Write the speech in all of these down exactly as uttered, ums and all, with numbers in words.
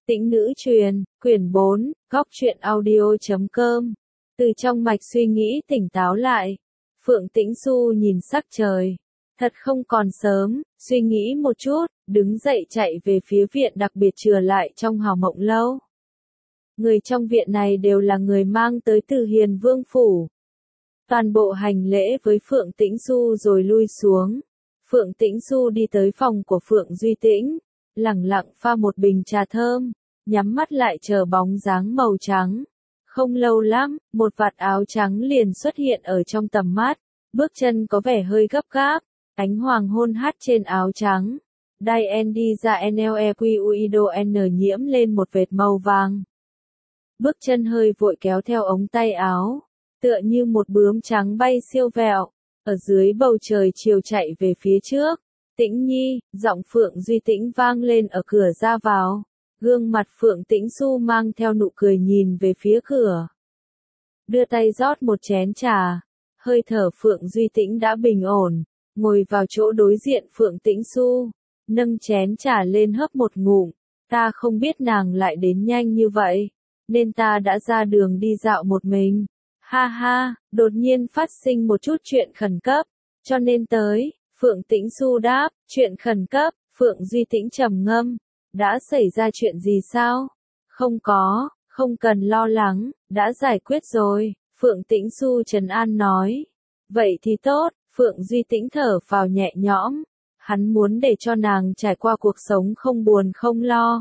Tĩnh nữ truyền, quyển bốn, góc truyện audio chấm com. Từ trong mạch suy nghĩ tỉnh táo lại, Phượng Tĩnh Xu nhìn sắc trời. Thật không còn sớm, suy nghĩ một chút, đứng dậy chạy về phía viện đặc biệt chừa lại trong Hào Mộng Lâu. Người trong viện này đều là người mang tới từ Hiền Vương Phủ. Toàn bộ hành lễ với Phượng Tĩnh Xu rồi lui xuống. Phượng Tĩnh Xu đi tới phòng của Phượng Duy Tĩnh, lẳng lặng pha một bình trà thơm, nhắm mắt lại chờ bóng dáng màu trắng. Không lâu lắm, một vạt áo trắng liền xuất hiện ở trong tầm mắt, bước chân có vẻ hơi gấp gáp, ánh hoàng hôn hắt trên áo trắng. Đai N đi ra N L E Q U I D O N nhiễm lên một vệt màu vàng. Bước chân hơi vội kéo theo ống tay áo, tựa như một bướm trắng bay siêu vẹo, ở dưới bầu trời chiều chạy về phía trước. Tĩnh Nhi, giọng Phượng Duy Tĩnh vang lên ở cửa ra vào. Gương mặt Phượng Tĩnh Xu mang theo nụ cười nhìn về phía cửa. Đưa tay rót một chén trà. Hơi thở Phượng Duy Tĩnh đã bình ổn, ngồi vào chỗ đối diện Phượng Tĩnh Xu, nâng chén trà lên hớp một ngụm. Ta không biết nàng lại đến nhanh như vậy, nên ta đã ra đường đi dạo một mình. Ha ha, đột nhiên phát sinh một chút chuyện khẩn cấp, cho nên tới. Phượng Tĩnh Xu đáp, chuyện khẩn cấp. Phượng Duy Tĩnh trầm ngâm. Đã xảy ra chuyện gì sao? Không có, không cần lo lắng, đã giải quyết rồi. Phượng Tĩnh Xu trấn an nói. Vậy thì tốt. Phượng Duy Tĩnh thở phào nhẹ nhõm. Hắn muốn để cho nàng trải qua cuộc sống không buồn không lo.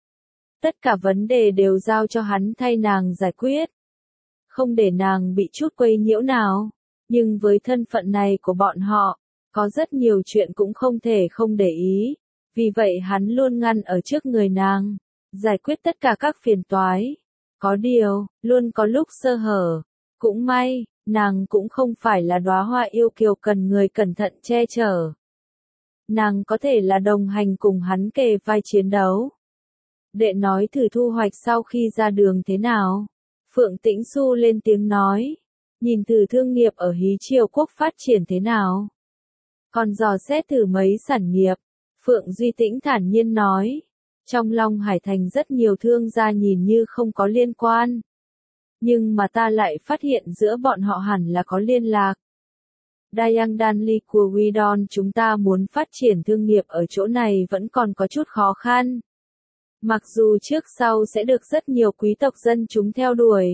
Tất cả vấn đề đều giao cho hắn thay nàng giải quyết. Không để nàng bị chút quấy nhiễu nào. Nhưng với thân phận này của bọn họ, có rất nhiều chuyện cũng không thể không để ý. Vì vậy hắn luôn ngăn ở trước người nàng, giải quyết tất cả các phiền toái. Có điều, luôn có lúc sơ hở. Cũng may, nàng cũng không phải là đóa hoa yêu kiều cần người cẩn thận che chở. Nàng có thể là đồng hành cùng hắn kề vai chiến đấu. Đệ nói thử thu hoạch sau khi ra đường thế nào? Phượng Tĩnh Xu lên tiếng nói. Nhìn thử thương nghiệp ở Hí Triều Quốc phát triển thế nào? Còn dò xét thử mấy sản nghiệp. Phượng Duy Tĩnh thản nhiên nói. Trong Long Hải Thành rất nhiều thương gia nhìn như không có liên quan. Nhưng mà ta lại phát hiện giữa bọn họ hẳn là có liên lạc. Dayang Danli của Widon chúng ta muốn phát triển thương nghiệp ở chỗ này vẫn còn có chút khó khăn. Mặc dù trước sau sẽ được rất nhiều quý tộc dân chúng theo đuổi.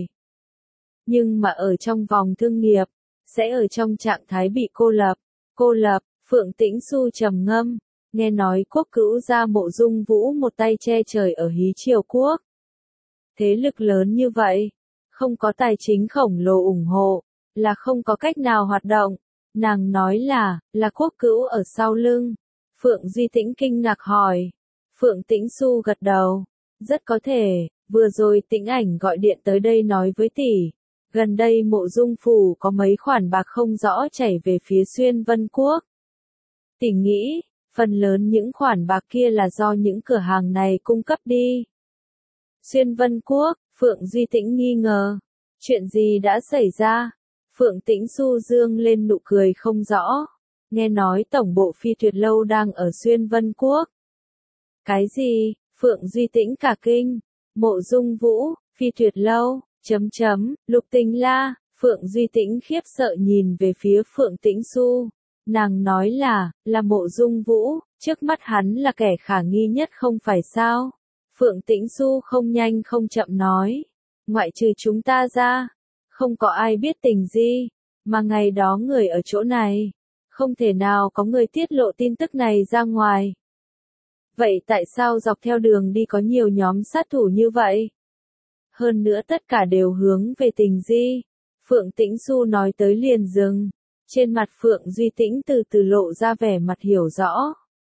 Nhưng mà ở trong vòng thương nghiệp, sẽ ở trong trạng thái bị cô lập. Cô lập, Phượng Tĩnh Xu trầm ngâm. Nghe nói quốc cữu gia Mộ Dung Vũ một tay che trời ở Hí Triều Quốc. Thế lực lớn như vậy, không có tài chính khổng lồ ủng hộ, là không có cách nào hoạt động. Nàng nói là, là quốc cữu ở sau lưng. Phượng Duy Tĩnh kinh ngạc hỏi. Phượng Tĩnh Xu gật đầu. Rất có thể, vừa rồi Tĩnh Ảnh gọi điện tới đây nói với tỷ. Gần đây Mộ Dung Phủ có mấy khoản bạc không rõ chảy về phía Xuyên Vân Quốc. Tỷ nghĩ, phần lớn những khoản bạc kia là do những cửa hàng này cung cấp đi. Xuyên Vân Quốc, Phượng Duy Tĩnh nghi ngờ. Chuyện gì đã xảy ra? Phượng Tĩnh Xu dương lên nụ cười không rõ. Nghe nói tổng bộ Phi Tuyệt Lâu đang ở Xuyên Vân Quốc. Cái gì? Phượng Duy Tĩnh cả kinh. Mộ Dung Vũ, Phi Tuyệt Lâu, chấm chấm, Lục Tình La. Phượng Duy Tĩnh khiếp sợ nhìn về phía Phượng Tĩnh Xu. Nàng nói là, là Mộ Dung Vũ, trước mắt hắn là kẻ khả nghi nhất không phải sao? Phượng Tĩnh Xu không nhanh không chậm nói. Ngoại trừ chúng ta ra, không có ai biết tình gì, mà ngày đó người ở chỗ này, không thể nào có người tiết lộ tin tức này ra ngoài. Vậy tại sao dọc theo đường đi có nhiều nhóm sát thủ như vậy? Hơn nữa tất cả đều hướng về tình di. Phượng Tĩnh Xu nói tới liền dừng. Trên mặt Phượng Duy Tĩnh từ từ lộ ra vẻ mặt hiểu rõ.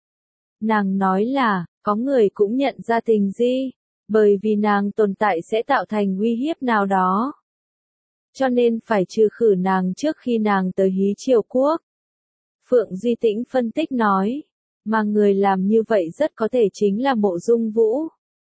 Nàng nói là, có người cũng nhận ra tình di, bởi vì nàng tồn tại sẽ tạo thành uy hiếp nào đó. Cho nên phải trừ khử nàng trước khi nàng tới Hí Triều Quốc. Phượng Duy Tĩnh phân tích nói, mà người làm như vậy rất có thể chính là Mộ Dung Vũ.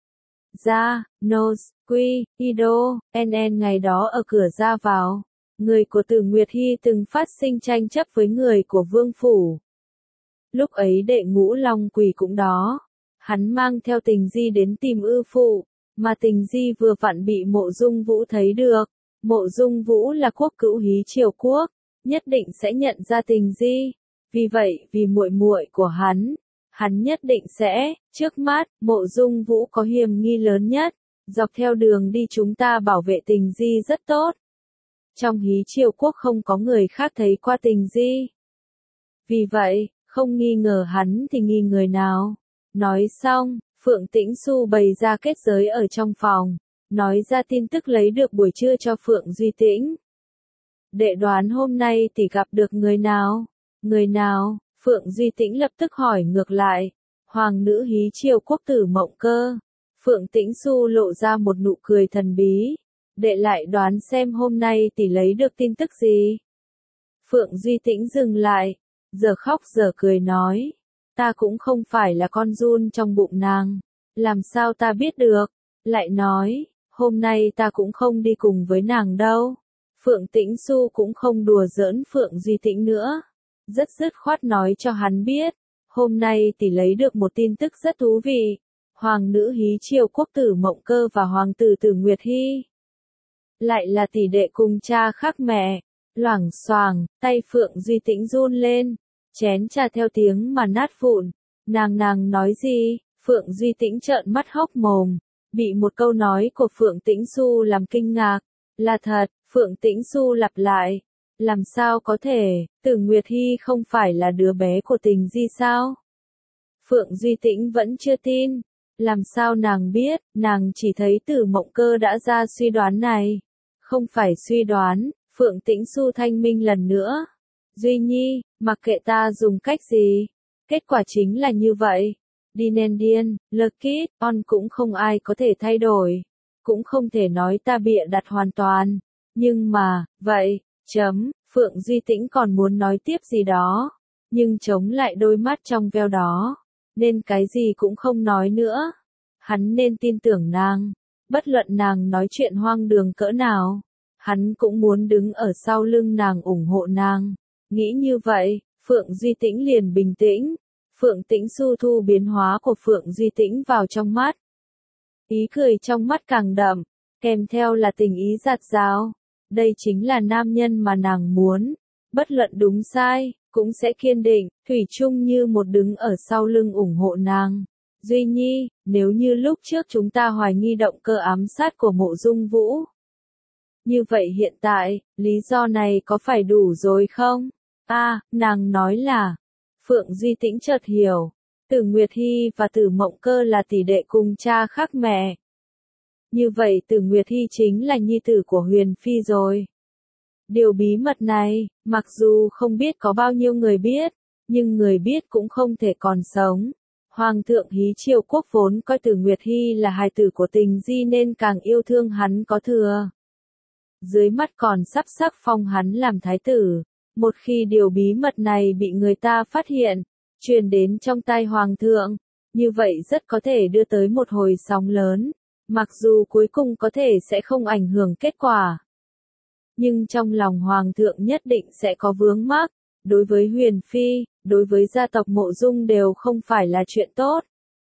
Ra, Nose, Quy, Ido, en en ngày đó ở cửa ra vào. Người của Từ Nguyệt Hy từng phát sinh tranh chấp với người của Vương Phủ. Lúc ấy đệ Ngũ Long Quỳ cũng đó. Hắn mang theo Tình Di đến tìm ư phụ, mà Tình Di vừa vặn bị Mộ Dung Vũ thấy được. Mộ Dung Vũ là quốc cữu Hí Triều quốc, nhất định sẽ nhận ra Tình Di. Vì vậy, vì muội muội của hắn, hắn nhất định sẽ, trước mắt, Mộ Dung Vũ có hiểm nghi lớn nhất. Dọc theo đường đi chúng ta bảo vệ Tình Di rất tốt. Trong Hí Triều quốc không có người khác thấy qua Tình Di. Vì vậy, không nghi ngờ hắn thì nghi người nào. Nói xong, Phượng Tĩnh Xu bày ra kết giới ở trong phòng, nói ra tin tức lấy được buổi trưa cho Phượng Duy Tĩnh. Đệ đoán hôm nay tỷ gặp được người nào? Người nào? Phượng Duy Tĩnh lập tức hỏi ngược lại. Hoàng nữ Hí Triều quốc Tử Mộng Cơ. Phượng Tĩnh Xu lộ ra một nụ cười thần bí. Đệ lại đoán xem hôm nay tỷ lấy được tin tức gì? Phượng Duy Tĩnh dừng lại, giờ khóc giờ cười nói. Ta cũng không phải là con giun trong bụng nàng. Làm sao ta biết được? Lại nói, hôm nay ta cũng không đi cùng với nàng đâu. Phượng Tĩnh Xu cũng không đùa giỡn Phượng Duy Tĩnh nữa. Rất dứt khoát nói cho hắn biết. Hôm nay tỷ lấy được một tin tức rất thú vị. Hoàng nữ Hí Triều quốc Tử Mộng Cơ và Hoàng tử Tử Nguyệt Hy. Lại là tỷ đệ cùng cha khác mẹ. Loảng xoảng, tay Phượng Duy Tĩnh run lên. Chén trà theo tiếng mà nát vụn. Nàng nàng nói gì? Phượng Duy Tĩnh trợn mắt hốc mồm. Bị một câu nói của Phượng Tĩnh Xu làm kinh ngạc. Là thật, Phượng Tĩnh Xu lặp lại. Làm sao có thể, Tử Nguyệt Hy không phải là đứa bé của Tình Di sao? Phượng Duy Tĩnh vẫn chưa tin. Làm sao nàng biết, nàng chỉ thấy Tử Mộng Cơ đã ra suy đoán này. Không phải suy đoán, Phượng Tĩnh Xu thanh minh lần nữa. Duy Nhi, mặc kệ ta dùng cách gì, kết quả chính là như vậy. Dinendian, Lekit, On cũng không ai có thể thay đổi. Cũng không thể nói ta bịa đặt hoàn toàn. Nhưng mà, vậy, chấm, Phượng Duy Tĩnh còn muốn nói tiếp gì đó. Nhưng chống lại đôi mắt trong veo đó. Nên cái gì cũng không nói nữa. Hắn nên tin tưởng nàng. Bất luận nàng nói chuyện hoang đường cỡ nào. Hắn cũng muốn đứng ở sau lưng nàng ủng hộ nàng. Nghĩ như vậy, Phượng Duy Tĩnh liền bình tĩnh. Phượng Tĩnh Xu thu biến hóa của Phượng Duy Tĩnh vào trong mắt. Ý cười trong mắt càng đậm, kèm theo là tình ý giạt rào. Đây chính là nam nhân mà nàng muốn. Bất luận đúng sai, cũng sẽ kiên định, thủy chung như một đứng ở sau lưng ủng hộ nàng. Duy Nhi, nếu như lúc trước chúng ta hoài nghi động cơ ám sát của Mộ Dung Vũ. Như vậy hiện tại, lý do này có phải đủ rồi không? À, nàng nói là, Phượng Duy Tĩnh chợt hiểu, Tử Nguyệt Hy và Tử Mộng Cơ là tỷ đệ cùng cha khác mẹ. Như vậy Tử Nguyệt Hy chính là nhi tử của Huyền Phi rồi. Điều bí mật này, mặc dù không biết có bao nhiêu người biết, nhưng người biết cũng không thể còn sống. Hoàng thượng Hí Triều quốc vốn coi Tử Nguyệt Hy là hài tử của Tình Di nên càng yêu thương hắn có thừa. Dưới mắt còn sắp sắc phong hắn làm thái tử. Một khi điều bí mật này bị người ta phát hiện, truyền đến trong tai hoàng thượng, như vậy rất có thể đưa tới một hồi sóng lớn, mặc dù cuối cùng có thể sẽ không ảnh hưởng kết quả. Nhưng trong lòng hoàng thượng nhất định sẽ có vướng mắc, đối với Huyền Phi, đối với gia tộc Mộ Dung đều không phải là chuyện tốt.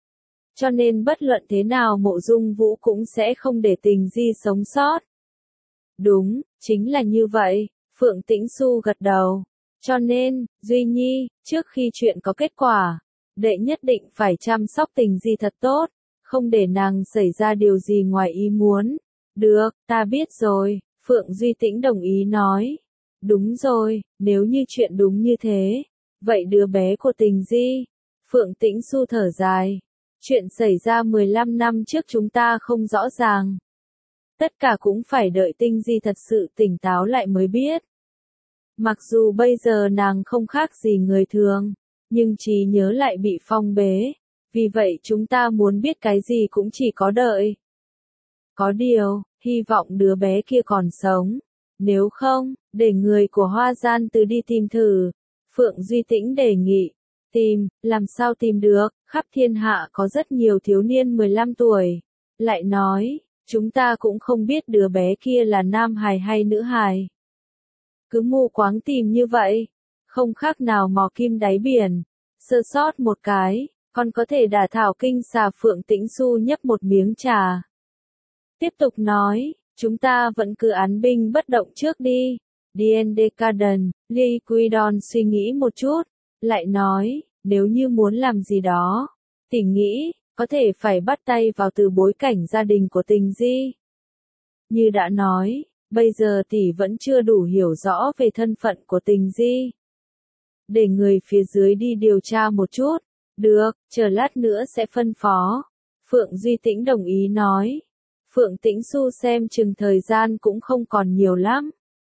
Cho nên bất luận thế nào Mộ Dung Vũ cũng sẽ không để Tình Di sống sót. Đúng, chính là như vậy. Phượng Tĩnh Xu gật đầu. Cho nên, Duy Nhi, trước khi chuyện có kết quả, đệ nhất định phải chăm sóc Tình Di thật tốt, không để nàng xảy ra điều gì ngoài ý muốn. Được, ta biết rồi, Phượng Duy Tĩnh đồng ý nói. Đúng rồi, nếu như chuyện đúng như thế, vậy đứa bé của Tình Di. Phượng Tĩnh Xu thở dài. Chuyện xảy ra mười lăm năm trước chúng ta không rõ ràng. Tất cả cũng phải đợi Tình Di thật sự tỉnh táo lại mới biết. Mặc dù bây giờ nàng không khác gì người thường, nhưng trí nhớ lại bị phong bế. Vì vậy chúng ta muốn biết cái gì cũng chỉ có đợi. Có điều, hy vọng đứa bé kia còn sống. Nếu không, để người của Hoa Gian Từ đi tìm thử. Phượng Duy Tĩnh đề nghị. Tìm, làm sao tìm được, khắp thiên hạ có rất nhiều thiếu niên mười lăm tuổi. Lại nói, chúng ta cũng không biết đứa bé kia là nam hài hay nữ hài. Cứ mù quáng tìm như vậy, không khác nào mò kim đáy biển. Sơ sót một cái, Còn có thể đả thảo kinh xà. Phượng Tĩnh Xu nhấp một miếng trà. Tiếp tục nói, chúng ta vẫn cứ án binh bất động trước đi. Dien Decaden, Lee Quidon suy nghĩ một chút, lại nói, nếu như muốn làm gì đó, tỷ nghĩ, có thể phải bắt tay vào từ bối cảnh gia đình của Tình Di. Như đã nói, bây giờ tỷ vẫn chưa đủ hiểu rõ về thân phận của Tình Di. Để người phía dưới đi điều tra một chút. Được, chờ lát nữa sẽ phân phó. Phượng Duy Tĩnh đồng ý nói. Phượng Tĩnh Xu xem chừng thời gian cũng không còn nhiều lắm.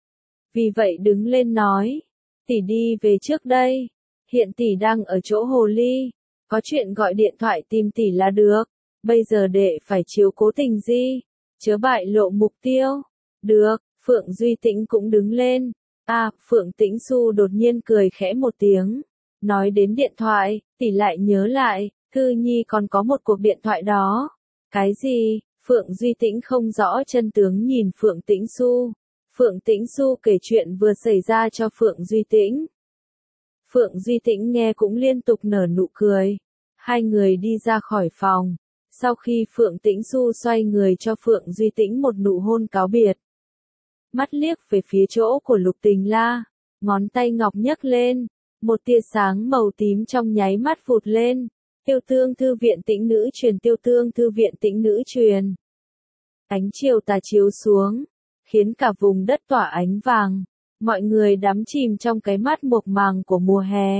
Vì vậy đứng lên nói, tỷ đi về trước đây. Hiện tỷ đang ở chỗ Hồ Ly. Có chuyện gọi điện thoại tìm tỷ là được. Bây giờ đệ phải chiếu cố Tình Di. Chớ bại lộ mục tiêu. Được, Phượng Duy Tĩnh cũng đứng lên. À, Phượng Tĩnh Xu đột nhiên cười khẽ một tiếng. Nói đến điện thoại, tỷ lại nhớ lại, Thư Nhi còn có một cuộc điện thoại đó. Cái gì? Phượng Duy Tĩnh không rõ chân tướng nhìn Phượng Tĩnh Xu. Phượng Tĩnh Xu kể chuyện vừa xảy ra cho Phượng Duy Tĩnh. Phượng Duy Tĩnh nghe cũng liên tục nở nụ cười. Hai người đi ra khỏi phòng. Sau khi Phượng Tĩnh Xu xoay người cho Phượng Duy Tĩnh một nụ hôn cáo biệt. Mắt liếc về phía chỗ của Lục Tình La. Ngón tay ngọc nhấc lên. Một tia sáng màu tím trong nháy mắt vụt lên. Tiêu tương thư viện Tĩnh nữ truyền, tiêu tương thư viện Tĩnh nữ truyền. Ánh chiều tà chiếu xuống, khiến cả vùng đất tỏa ánh vàng. Mọi người đắm chìm trong cái mắt mộc màng của mùa hè.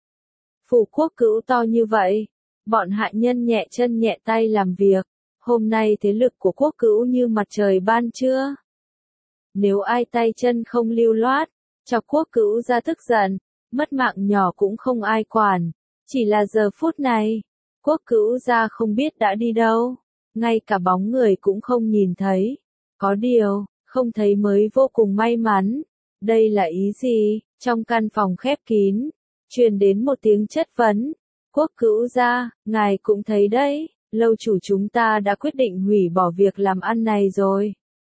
Phủ Quốc Cữu to như vậy, bọn hạ nhân nhẹ chân nhẹ tay làm việc. Hôm nay thế lực của Quốc Cữu như mặt trời ban trưa. Nếu ai tay chân không lưu loát, chọc Quốc Cữu ra tức giận, mất mạng nhỏ cũng không ai quản. Chỉ là giờ phút này, Quốc Cữu ra không biết đã đi đâu, ngay cả bóng người cũng không nhìn thấy. Có điều, không thấy mới vô cùng may mắn. Đây là ý gì? Trong căn phòng khép kín, truyền đến một tiếng chất vấn. Quốc Cữu ra, ngài cũng thấy đấy, lâu chủ chúng ta đã quyết định hủy bỏ việc làm ăn này rồi.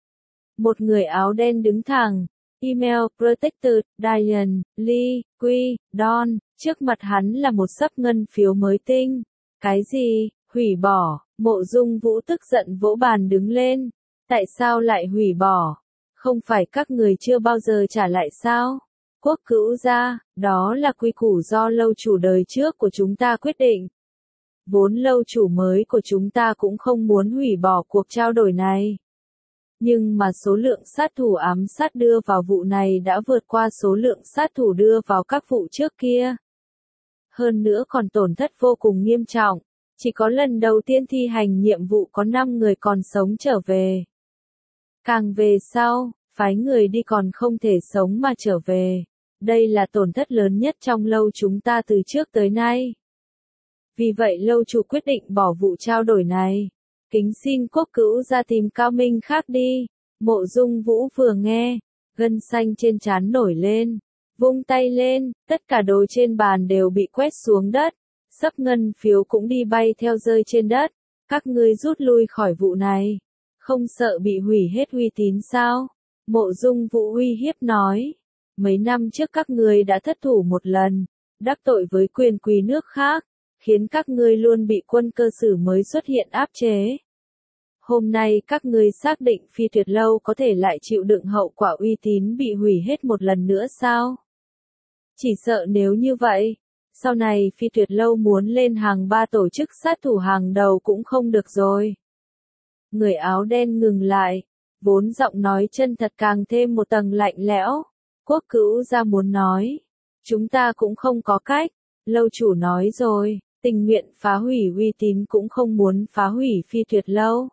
Một người áo đen đứng thẳng. Email Protected, Diane, Lee, Quy, Don, trước mặt hắn là một xấp ngân phiếu mới tinh. Cái gì? Hủy bỏ? Mộ Dung Vũ tức giận vỗ bàn đứng lên. Tại sao lại hủy bỏ? Không phải các người chưa bao giờ trả lại sao? Quốc Cữu ra, đó là quy củ do lâu chủ đời trước của chúng ta quyết định. Vốn lâu chủ mới của chúng ta cũng không muốn hủy bỏ cuộc trao đổi này. Nhưng mà số lượng sát thủ ám sát đưa vào vụ này đã vượt qua số lượng sát thủ đưa vào các vụ trước kia. Hơn nữa còn tổn thất vô cùng nghiêm trọng. Chỉ có lần đầu tiên thi hành nhiệm vụ có năm người còn sống trở về. Càng về sau, phái người đi còn không thể sống mà trở về. Đây là tổn thất lớn nhất trong lâu chúng ta từ trước tới nay. Vì vậy lâu chủ quyết định bỏ vụ trao đổi này. Kính xin Quốc Cữu ra tìm cao minh khác đi. Mộ Dung Vũ vừa nghe, gân xanh trên trán nổi lên. Vung tay lên, tất cả đồ trên bàn đều bị quét xuống đất. Xấp ngân phiếu cũng đi bay theo rơi trên đất. Các ngươi rút lui khỏi vụ này. Không sợ bị hủy hết uy tín sao? Mộ Dung Vũ uy hiếp nói. Mấy năm trước các ngươi đã thất thủ một lần. Đắc tội với quyền quý nước khác. Khiến các ngươi luôn bị quân cơ sử mới xuất hiện áp chế. Hôm nay các ngươi xác định Phi Tuyệt Lâu có thể lại chịu đựng hậu quả uy tín bị hủy hết một lần nữa sao? Chỉ sợ nếu như vậy, sau này Phi Tuyệt Lâu muốn lên hàng ba tổ chức sát thủ hàng đầu cũng không được rồi. Người áo đen ngừng lại, vốn giọng nói chân thật càng thêm một tầng lạnh lẽo. Quốc Cữu ra muốn nói, chúng ta cũng không có cách, lâu chủ nói rồi. Tình nguyện phá hủy uy tín cũng không muốn phá hủy Phi Tuyệt Lâu.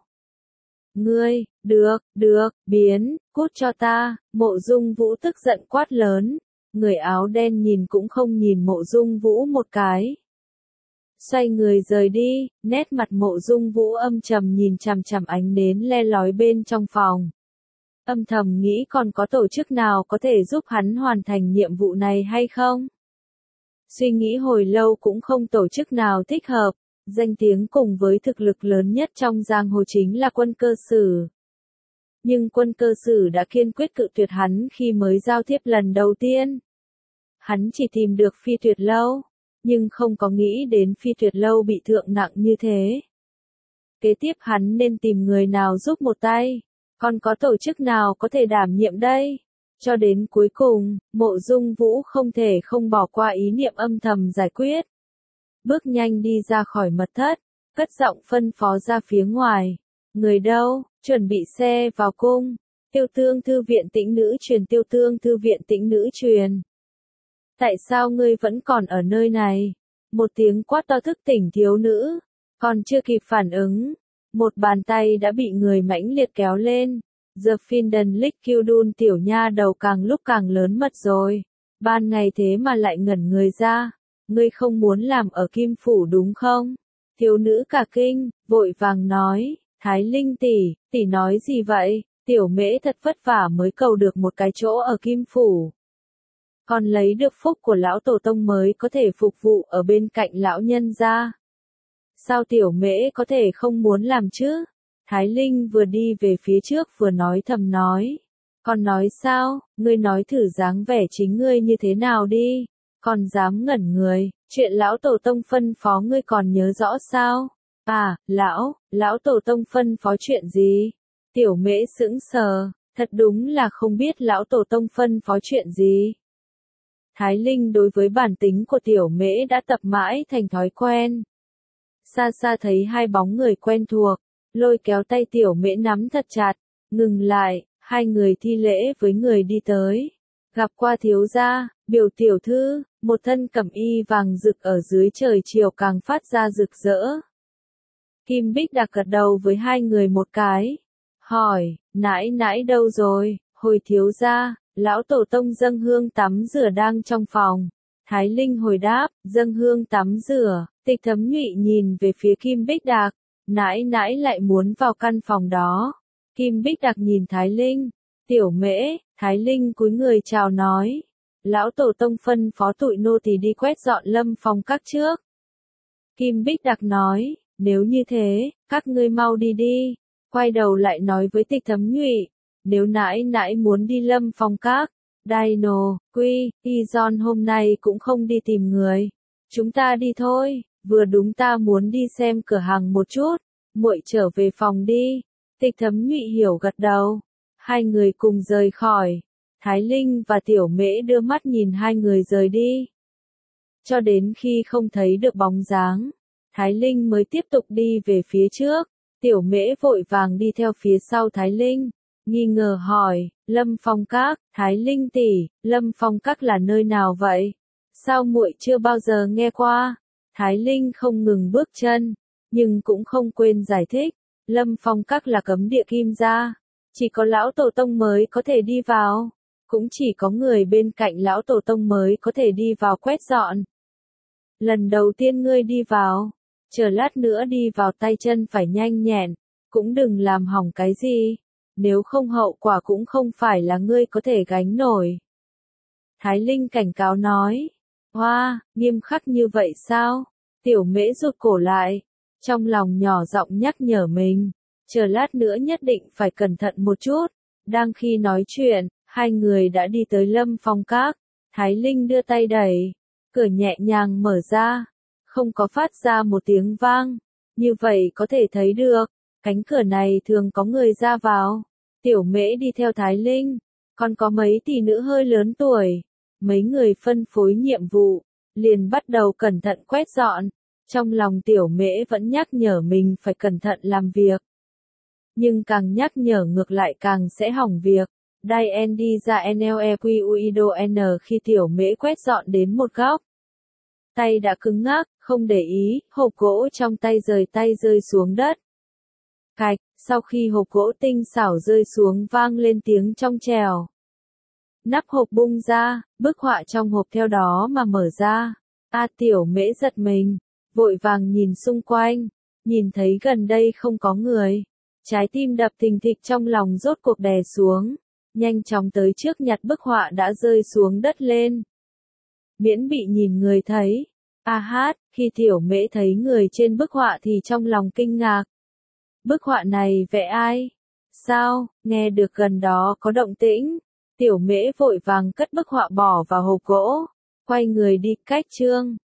Ngươi, được, được, biến, cút cho ta, Mộ Dung Vũ tức giận quát lớn. Người áo đen nhìn cũng không nhìn Mộ Dung Vũ một cái. Xoay người rời đi, nét mặt Mộ Dung Vũ âm trầm nhìn chằm chằm ánh nến le lói bên trong phòng. Âm thầm nghĩ còn có tổ chức nào có thể giúp hắn hoàn thành nhiệm vụ này hay không? Suy nghĩ hồi lâu cũng không tổ chức nào thích hợp, danh tiếng cùng với thực lực lớn nhất trong giang hồ chính là quân cơ sử. Nhưng quân cơ sử đã kiên quyết cự tuyệt hắn khi mới giao thiếp lần đầu tiên. Hắn chỉ tìm được Phi Tuyệt Lâu, nhưng không có nghĩ đến Phi Tuyệt Lâu bị thượng nặng như thế. Kế tiếp hắn nên tìm người nào giúp một tay, còn có tổ chức nào có thể đảm nhiệm đây? Cho đến cuối cùng, Mộ Dung Vũ không thể không bỏ qua ý niệm âm thầm giải quyết. Bước nhanh đi ra khỏi mật thất, cất giọng phân phó ra phía ngoài. Người đâu, chuẩn bị xe vào cung. Tiêu Tương thư viện Tĩnh Nữ truyền Tiêu Tương thư viện Tĩnh Nữ truyền. Tại sao ngươi vẫn còn ở nơi này? Một tiếng quát to thức tỉnh thiếu nữ. Còn chưa kịp phản ứng, một bàn tay đã bị người mãnh liệt kéo lên. The Finden Lickudun tiểu nha đầu càng lúc càng lớn mật rồi. Ban ngày thế mà lại ngẩn người ra. Ngươi không muốn làm ở Kim Phủ đúng không? Thiếu nữ cả kinh, vội vàng nói. Thái Linh tỷ, tỷ nói gì vậy? Tiểu mễ thật vất vả mới cầu được một cái chỗ ở Kim Phủ. Còn lấy được phúc của lão tổ tông mới có thể phục vụ ở bên cạnh lão nhân gia. Sao tiểu mễ có thể không muốn làm chứ? Thái Linh vừa đi về phía trước vừa nói thầm nói. Còn nói sao, ngươi nói thử dáng vẻ chính ngươi như thế nào đi, còn dám ngẩn người, chuyện lão tổ tông phân phó ngươi còn nhớ rõ sao? À, lão, lão tổ tông phân phó chuyện gì? Tiểu mễ sững sờ, thật đúng là không biết lão tổ tông phân phó chuyện gì. Thái Linh đối với bản tính của tiểu mễ đã tập mãi thành thói quen. Xa xa thấy hai bóng người quen thuộc, lôi kéo tay tiểu mễ nắm thật chặt, ngừng lại, hai người thi lễ với người đi tới. Gặp qua thiếu gia, biểu tiểu thư, một thân cẩm y vàng rực ở dưới trời chiều càng phát ra rực rỡ. Kim Bích Đặc gật đầu với hai người một cái. Hỏi, nãi nãi đâu rồi, hồi thiếu gia, lão tổ tông dâng hương tắm rửa đang trong phòng. Thái Linh hồi đáp, dâng hương tắm rửa. Tịch Thấm Nhụy nhìn về phía Kim Bích Đặc, nãi nãi lại muốn vào căn phòng đó. Kim Bích Đặc nhìn Thái Linh, tiểu mễ, Thái Linh cúi người chào nói. Lão tổ tông phân phó tụi nô tỳ đi quét dọn lâm phong các trước. Kim Bích Đặc nói, nếu như thế, các ngươi mau đi đi. Quay đầu lại nói với Tịch Thấm Nhụy, nếu nãi nãi muốn đi lâm phong các, Dino, Quy, Izon hôm nay cũng không đi tìm người. Chúng ta đi thôi, vừa đúng ta muốn đi xem cửa hàng một chút, muội trở về phòng đi. Tịch Thấm Nhụy hiểu gật đầu. Hai người cùng rời khỏi. Thái Linh và Tiểu Mễ đưa mắt nhìn hai người rời đi. Cho đến khi không thấy được bóng dáng, Thái Linh mới tiếp tục đi về phía trước. Tiểu Mễ vội vàng đi theo phía sau Thái Linh, nghi ngờ hỏi, Lâm Phong Các, Thái Linh tỷ, Lâm Phong Các là nơi nào vậy? Sao muội chưa bao giờ nghe qua? Thái Linh không ngừng bước chân, nhưng cũng không quên giải thích, Lâm Phong Các là cấm địa Kim gia, chỉ có lão tổ tông mới có thể đi vào, cũng chỉ có người bên cạnh lão tổ tông mới có thể đi vào quét dọn. Lần đầu tiên ngươi đi vào, chờ lát nữa đi vào tay chân phải nhanh nhẹn, cũng đừng làm hỏng cái gì, nếu không hậu quả cũng không phải là ngươi có thể gánh nổi. Thái Linh cảnh cáo nói, hoa, nghiêm khắc như vậy sao? Tiểu Mễ rụt cổ lại, trong lòng nhỏ giọng nhắc nhở mình, chờ lát nữa nhất định phải cẩn thận một chút. Đang khi nói chuyện, hai người đã đi tới Lâm Phong Các, Thái Linh đưa tay đẩy, cửa nhẹ nhàng mở ra, không có phát ra một tiếng vang, như vậy có thể thấy được, cánh cửa này thường có người ra vào. Tiểu Mễ đi theo Thái Linh, còn có mấy tỷ nữ hơi lớn tuổi, mấy người phân phối nhiệm vụ, liền bắt đầu cẩn thận quét dọn. Trong lòng Tiểu Mễ vẫn nhắc nhở mình phải cẩn thận làm việc. Nhưng càng nhắc nhở ngược lại càng sẽ hỏng việc. Diane đi ra Nlequiuido khi Tiểu Mễ quét dọn đến một góc. Tay đã cứng ngắc, không để ý, hộp gỗ trong tay rời tay rơi xuống đất. Cạch, sau khi hộp gỗ tinh xảo rơi xuống vang lên tiếng trong trèo. Nắp hộp bung ra, bức họa trong hộp theo đó mà mở ra. A Tiểu Mễ giật mình, vội vàng nhìn xung quanh, nhìn thấy gần đây không có người. Trái tim đập thình thịch trong lòng rốt cuộc đè xuống, nhanh chóng tới trước nhặt bức họa đã rơi xuống đất lên. Miễn bị nhìn người thấy. A hát, khi Tiểu Mễ thấy người trên bức họa thì trong lòng kinh ngạc. Bức họa này vẽ ai? Sao, nghe được gần đó có động tĩnh. Tiểu Mễ vội vàng cất bức họa bỏ vào hộp gỗ, quay người đi cách chương.